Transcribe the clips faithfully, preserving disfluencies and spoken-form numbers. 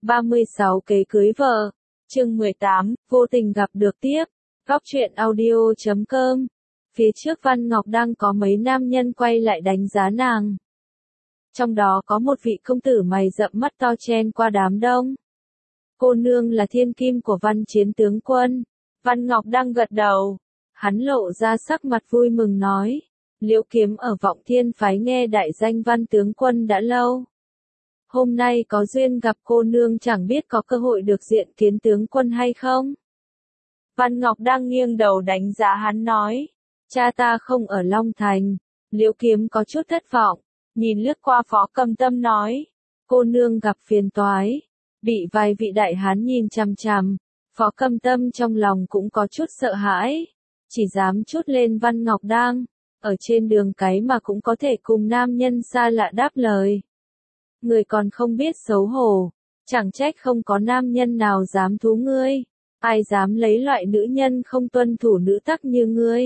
ba mươi sáu kế cưới vợ. Chương mười tám, vô tình gặp được tiếp. Góc truyện audio chấm com. Phía trước Văn Ngọc đang có mấy nam nhân quay lại đánh giá nàng. Trong đó có một vị công tử mày rậm mắt to chen qua đám đông. Cô nương là thiên kim của Văn Chiến tướng quân. Văn Ngọc đang gật đầu. Hắn lộ ra sắc mặt vui mừng nói. Liễu Kiếm ở Vọng Thiên phái nghe đại danh Văn tướng quân đã lâu. Hôm nay có duyên gặp cô nương, chẳng biết có cơ hội được diện kiến tướng quân hay không? Văn Ngọc đang nghiêng đầu đánh giá hắn nói. Cha ta không ở Long Thành. Liễu Kiếm có chút thất vọng. Nhìn lướt qua Phó Cầm Tâm nói. Cô nương gặp phiền toái. Bị vài vị đại hán nhìn chằm chằm. Phó Cầm Tâm trong lòng cũng có chút sợ hãi. Chỉ dám chút lên Văn Ngọc đang. Ở trên đường cái mà cũng có thể cùng nam nhân xa lạ đáp lời. Người còn không biết xấu hổ. Chẳng trách không có nam nhân nào dám thú ngươi. Ai dám lấy loại nữ nhân không tuân thủ nữ tắc như ngươi.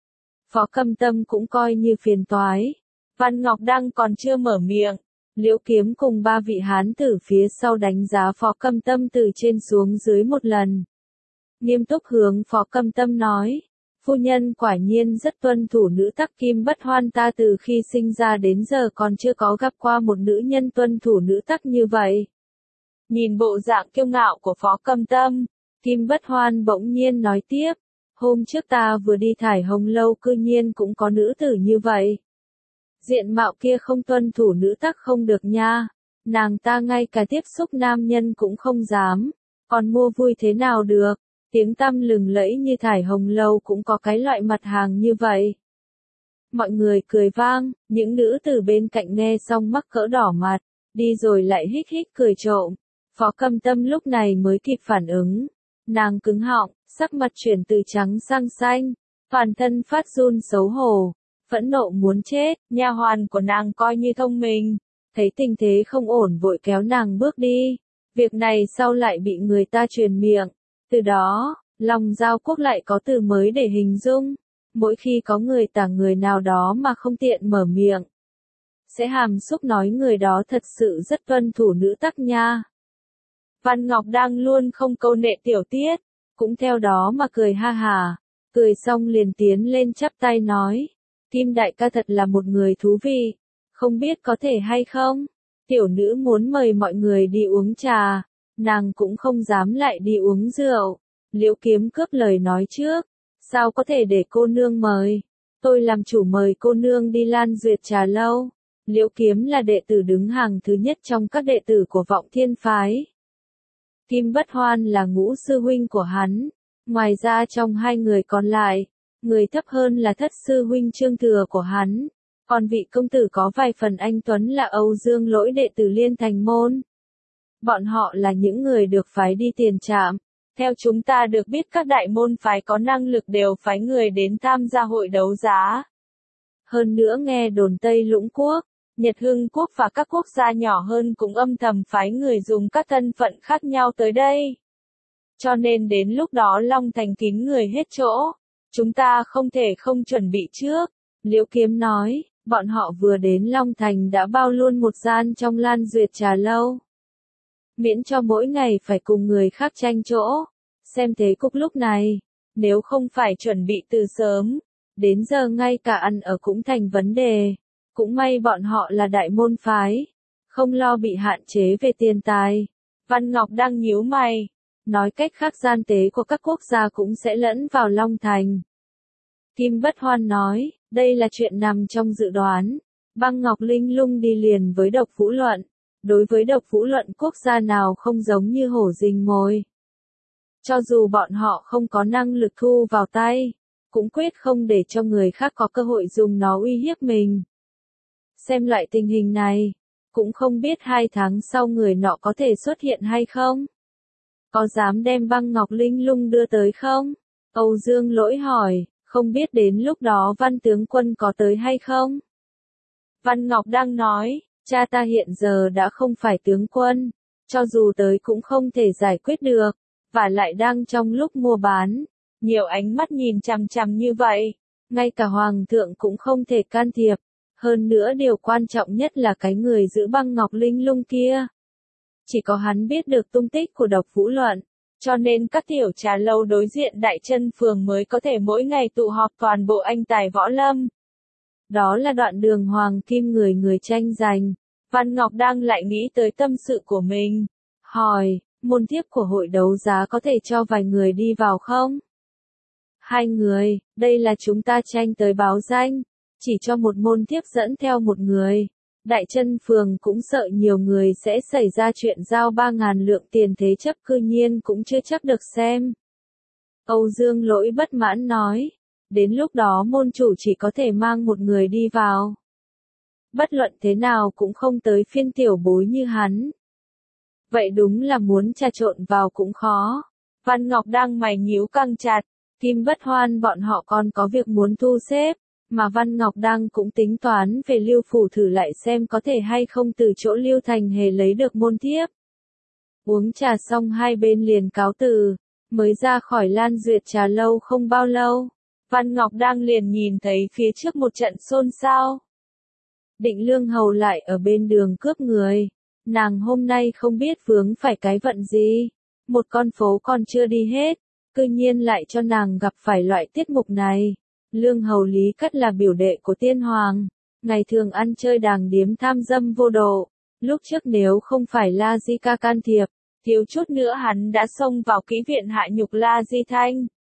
Phó Cầm Tâm cũng coi như phiền toái. Văn Ngọc Đăng còn chưa mở miệng. Liễu Kiếm cùng ba vị hán tử phía sau đánh giá Phó Cầm Tâm từ trên xuống dưới một lần. Nghiêm túc hướng Phó Cầm Tâm nói. Phu nhân quả nhiên rất tuân thủ nữ tắc Kim Bất Hoan, ta từ khi sinh ra đến giờ còn chưa có gặp qua một nữ nhân tuân thủ nữ tắc như vậy. Nhìn bộ dạng kiêu ngạo của Phó Cầm Tâm, Kim Bất Hoan bỗng nhiên nói tiếp. Hôm trước ta vừa đi Thải Hồng Lâu cư nhiên cũng có nữ tử như vậy. Diện mạo kia không tuân thủ nữ tắc không được nha. Nàng ta ngay cả tiếp xúc nam nhân cũng không dám. Còn mua vui thế nào được. Tiếng tăm lừng lẫy như Thải Hồng Lâu cũng có cái loại mặt hàng như vậy. Mọi người cười vang, những nữ tử bên cạnh nghe xong mắc cỡ đỏ mặt, đi rồi lại hít hít cười trộm. Phó Cầm Tâm lúc này mới kịp phản ứng. Nàng cứng họng, sắc mặt chuyển từ trắng sang xanh, toàn thân phát run xấu hổ, phẫn nộ muốn chết. Nha hoàn của nàng coi như thông minh, thấy tình thế không ổn vội kéo nàng bước đi. Việc này sau lại bị người ta truyền miệng. Từ đó, Long Giao Quốc lại có từ mới để hình dung. Mỗi khi có người tả người nào đó mà không tiện mở miệng, sẽ hàm xúc nói người đó thật sự rất tuân thủ nữ tắc nha. Văn Ngọc đang luôn không câu nệ tiểu tiết, cũng theo đó mà cười ha hà. Cười xong liền tiến lên chắp tay nói. Kim đại ca thật là một người thú vị. Không biết có thể hay không? Tiểu nữ muốn mời mọi người đi uống trà. Nàng cũng không dám lại đi uống rượu. Liễu Kiếm cướp lời nói trước. Sao có thể để cô nương mời? Tôi làm chủ mời cô nương đi Lan Duyệt Trà Lâu. Liễu Kiếm là đệ tử đứng hàng thứ nhất trong các đệ tử của Vọng Thiên phái. Kim Bất Hoan là ngũ sư huynh của hắn. Ngoài ra trong hai người còn lại, người thấp hơn là thất sư huynh Trương Thừa của hắn. Còn vị công tử có vài phần anh tuấn là Âu Dương Lỗi, đệ tử Liên Thành Môn. Bọn họ là những người được phái đi tiền trạm. Theo chúng ta được biết các đại môn phái có năng lực đều phái người đến tham gia hội đấu giá. Hơn nữa nghe đồn Tây Lũng Quốc, Nhật Hưng Quốc và các quốc gia nhỏ hơn cũng âm thầm phái người dùng các thân phận khác nhau tới đây. Cho nên đến lúc đó Long Thành kín người hết chỗ. Chúng ta không thể không chuẩn bị trước. Liễu Kiếm nói, bọn họ vừa đến Long Thành đã bao luôn một gian trong Lan Duyệt Trà Lâu. Miễn cho mỗi ngày phải cùng người khác tranh chỗ. Xem thế cục lúc này, nếu không phải chuẩn bị từ sớm, đến giờ ngay cả ăn ở cũng thành vấn đề. Cũng may bọn họ là đại môn phái, không lo bị hạn chế về tiền tài. Văn Ngọc đang nhíu mày, nói cách khác gian tế của các quốc gia cũng sẽ lẫn vào Long Thành. Kim Bất Hoan nói, đây là chuyện nằm trong dự đoán. Băng Ngọc Linh Lung đi liền với Độc Vũ Luận. Đối với Độc Vũ Luận quốc gia nào không giống như hổ rình mồi. Cho dù bọn họ không có năng lực thu vào tay, cũng quyết không để cho người khác có cơ hội dùng nó uy hiếp mình. Xem lại tình hình này, cũng không biết hai tháng sau người nọ có thể xuất hiện hay không. Có dám đem Băng Ngọc Linh Lung đưa tới không? Âu Dương Lỗi hỏi, không biết đến lúc đó Văn tướng quân có tới hay không? Văn Ngọc đang nói, cha ta hiện giờ đã không phải tướng quân, cho dù tới cũng không thể giải quyết được, và lại đang trong lúc mua bán. Nhiều ánh mắt nhìn chằm chằm như vậy, ngay cả Hoàng thượng cũng không thể can thiệp. Hơn nữa điều quan trọng nhất là cái người giữ Băng Ngọc Linh Lung kia. Chỉ có hắn biết được tung tích của Độc Vũ Luận, cho nên các tiểu trà lâu đối diện Đại Chân Phường mới có thể mỗi ngày tụ họp toàn bộ anh tài võ lâm. Đó là đoạn đường hoàng kim người người tranh giành. Văn Ngọc đang lại nghĩ tới tâm sự của mình. Hỏi, môn thiếp của hội đấu giá có thể cho vài người đi vào không? Hai người, đây là chúng ta tranh tới báo danh. Chỉ cho một môn thiếp dẫn theo một người. Đại Chân Phường cũng sợ nhiều người sẽ xảy ra chuyện giao ba ngàn lượng tiền thế chấp cư nhiên cũng chưa chắc được xem. Âu Dương Lỗi bất mãn nói. Đến lúc đó môn chủ chỉ có thể mang một người đi vào. Bất luận thế nào cũng không tới phiên tiểu bối như hắn. Vậy đúng là muốn trà trộn vào cũng khó. Văn Ngọc đang mày nhíu căng chặt. Kim Bất Hoan bọn họ còn có việc muốn thu xếp. Mà Văn Ngọc đang cũng tính toán về Lưu Phủ thử lại xem có thể hay không từ chỗ Lưu Thành Hề lấy được môn thiếp. Uống trà xong hai bên liền cáo từ. Mới ra khỏi Lan Duyệt trà lâu không bao lâu. Văn Ngọc đang liền nhìn thấy phía trước một trận xôn xao. Định Lương Hầu lại ở bên đường cướp người. Nàng hôm nay không biết vướng phải cái vận gì. Một con phố còn chưa đi hết. Cư nhiên lại cho nàng gặp phải loại tiết mục này. Lương Hầu Lý Cắt là biểu đệ của Tiên Hoàng. Ngày thường ăn chơi đàng điếm tham dâm vô độ. Lúc trước nếu không phải La Di Ca can thiệp, thiếu chút nữa hắn đã xông vào kỹ viện hạ nhục La Di Thanh.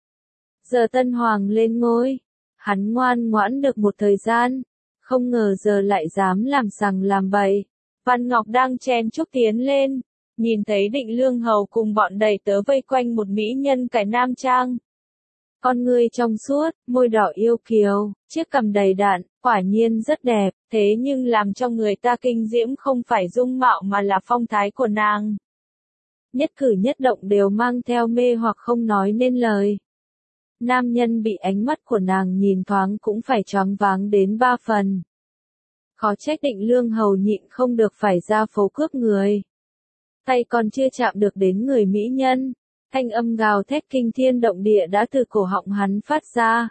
Giờ Tân Hoàng lên ngôi. Hắn ngoan ngoãn được một thời gian. Không ngờ giờ lại dám làm sằng làm bậy. Văn Ngọc đang chen chúc tiến lên. Nhìn thấy Định Lương Hầu cùng bọn đầy tớ vây quanh một mỹ nhân cải nam trang. Con người trong suốt, môi đỏ yêu kiều, chiếc cằm đầy đặn, quả nhiên rất đẹp, thế nhưng làm cho người ta kinh diễm không phải dung mạo mà là phong thái của nàng. Nhất cử nhất động đều mang theo mê hoặc không nói nên lời. Nam nhân bị ánh mắt của nàng nhìn thoáng cũng phải choáng váng đến ba phần. Khó trách Định Lương Hầu nhịn không được phải ra phố cướp người. Tay còn chưa chạm được đến người mỹ nhân. Thanh âm gào thét kinh thiên động địa đã từ cổ họng hắn phát ra.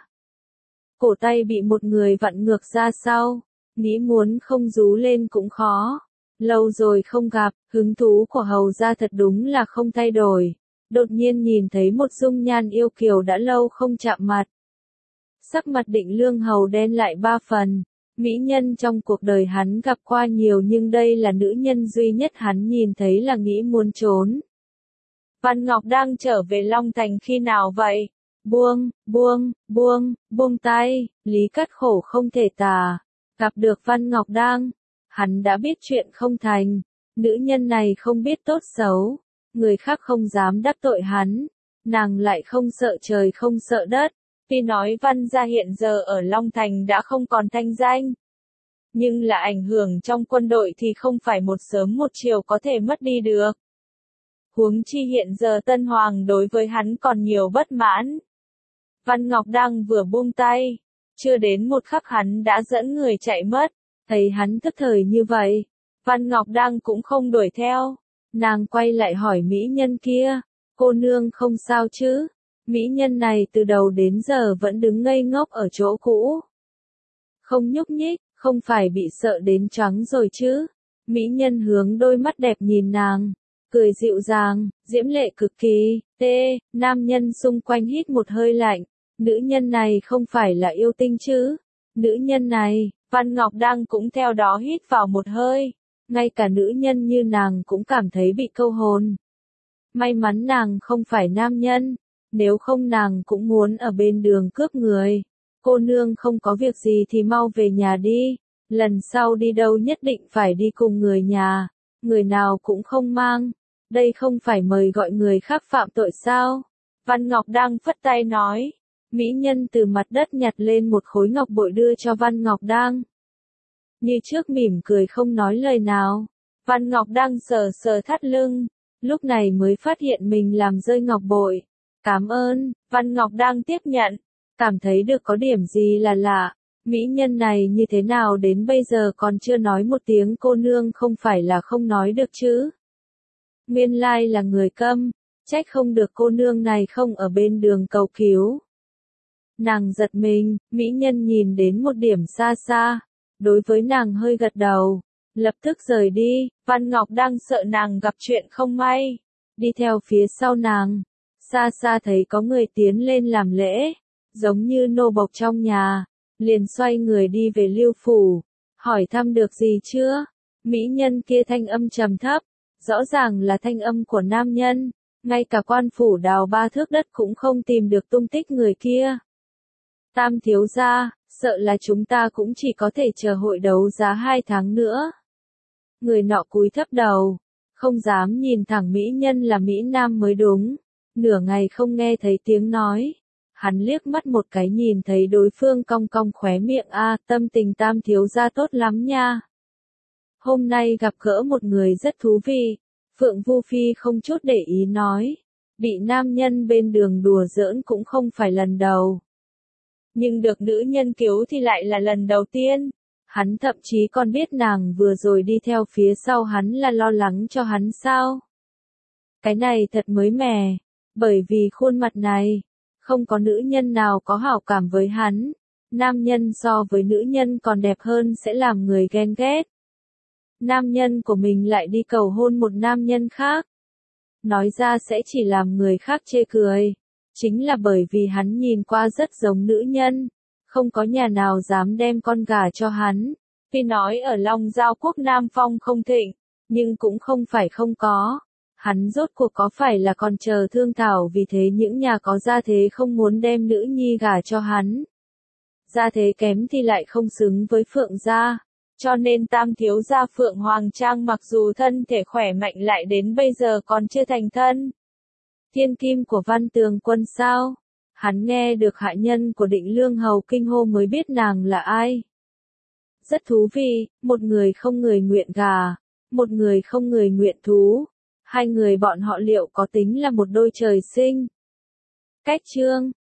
Cổ tay bị một người vặn ngược ra sau. Nghĩ muốn không rú lên cũng khó. Lâu rồi không gặp, hứng thú của hầu gia thật đúng là không thay đổi. Đột nhiên nhìn thấy một dung nhan yêu kiều đã lâu không chạm mặt. Sắc mặt Định Lương Hầu đen lại ba phần. Mỹ nhân trong cuộc đời hắn gặp qua nhiều nhưng đây là nữ nhân duy nhất hắn nhìn thấy là nghĩ muốn trốn. Văn Ngọc đang trở về Long Thành khi nào vậy? Buông, buông, buông, buông tay, Lý Cắt khổ không thể tả. Gặp được Văn Ngọc đang, hắn đã biết chuyện không thành. Nữ nhân này không biết tốt xấu. Người khác không dám đắc tội hắn. Nàng lại không sợ trời không sợ đất. Tuy nói Văn gia hiện giờ ở Long Thành đã không còn thanh danh. Nhưng là ảnh hưởng trong quân đội thì không phải một sớm một chiều có thể mất đi được. Huống chi hiện giờ Tân Hoàng đối với hắn còn nhiều bất mãn. Văn Ngọc đang vừa buông tay. Chưa đến một khắc hắn đã dẫn người chạy mất. Thấy hắn tức thời như vậy. Văn Ngọc đang cũng không đuổi theo. Nàng quay lại hỏi mỹ nhân kia. Cô nương không sao chứ? Mỹ nhân này từ đầu đến giờ vẫn đứng ngây ngốc ở chỗ cũ. Không nhúc nhích, không phải bị sợ đến choáng rồi chứ? Mỹ nhân hướng đôi mắt đẹp nhìn nàng. Cười dịu dàng, diễm lệ cực kỳ. Tê, nam nhân xung quanh hít một hơi lạnh. Nữ nhân này không phải là yêu tinh chứ? Nữ nhân này, Văn Ngọc đang cũng theo đó hít vào một hơi. Ngay cả nữ nhân như nàng cũng cảm thấy bị câu hồn. May mắn nàng không phải nam nhân. Nếu không nàng cũng muốn ở bên đường cướp người. Cô nương không có việc gì thì mau về nhà đi. Lần sau đi đâu nhất định phải đi cùng người nhà. Người nào cũng không mang. Đây không phải mời gọi người khác phạm tội sao? Văn Ngọc đang phất tay nói. Mỹ nhân từ mặt đất nhặt lên một khối ngọc bội đưa cho Văn Ngọc đang. Như trước mỉm cười không nói lời nào. Văn Ngọc đang sờ sờ thắt lưng. Lúc này mới phát hiện mình làm rơi ngọc bội. Cảm ơn, Văn Ngọc đang tiếp nhận. Cảm thấy được có điểm gì là lạ. Mỹ nhân này như thế nào đến bây giờ còn chưa nói một tiếng cô nương không phải là không nói được chứ. Nguyên lai là người câm. Trách không được cô nương này không ở bên đường cầu cứu. Nàng giật mình, mỹ nhân nhìn đến một điểm xa xa. Đối với nàng hơi gật đầu. lập tức rời đi. Văn Ngọc đang sợ nàng gặp chuyện không may, đi theo phía sau nàng, xa xa thấy có người tiến lên làm lễ, giống như nô bộc trong nhà, liền xoay người đi về Lưu phủ, hỏi thăm được gì chưa? Mỹ nhân kia thanh âm trầm thấp, rõ ràng là thanh âm của nam nhân, ngay cả quan phủ đào ba thước đất cũng không tìm được tung tích người kia. Tam thiếu gia, sợ là chúng ta cũng chỉ có thể chờ hội đấu giá hai tháng nữa. Người nọ cúi thấp đầu, không dám nhìn thẳng mỹ nhân là Mỹ Nam mới đúng, nửa ngày không nghe thấy tiếng nói. Hắn liếc mắt một cái nhìn thấy đối phương cong cong khóe miệng a, tâm tình tam thiếu gia tốt lắm nha. Hôm nay gặp gỡ một người rất thú vị, Phượng Vu Phi không chút để ý nói, bị nam nhân bên đường đùa giỡn cũng không phải lần đầu. Nhưng được nữ nhân cứu thì lại là lần đầu tiên. Hắn thậm chí còn biết nàng vừa rồi đi theo phía sau hắn là lo lắng cho hắn sao. Cái này thật mới mẻ, bởi vì khuôn mặt này, không có nữ nhân nào có hảo cảm với hắn. Nam nhân so với nữ nhân còn đẹp hơn sẽ làm người ghen ghét. Nam nhân của mình lại đi cầu hôn một nam nhân khác. Nói ra sẽ chỉ làm người khác chê cười. Chính là bởi vì hắn nhìn qua rất giống nữ nhân. Không có nhà nào dám đem con gà cho hắn. Tuy nói ở Long Giao quốc Nam Phong không thịnh, nhưng cũng không phải không có. Hắn rốt cuộc có phải là còn chờ thương thảo, vì thế những nhà có gia thế không muốn đem nữ nhi gả cho hắn. Gia thế kém thì lại không xứng với Phượng gia. Cho nên tam thiếu gia Phượng Hoàng Trang mặc dù thân thể khỏe mạnh lại đến bây giờ còn chưa thành thân. Thiên kim của Văn Tường Quân sao? Hắn nghe được hạ nhân của Định Lương Hầu kinh hô mới biết nàng là ai. Rất thú vị, một người không người nguyện gà, một người không người nguyện thú. Hai người bọn họ liệu có tính là một đôi trời sinh? Cách chương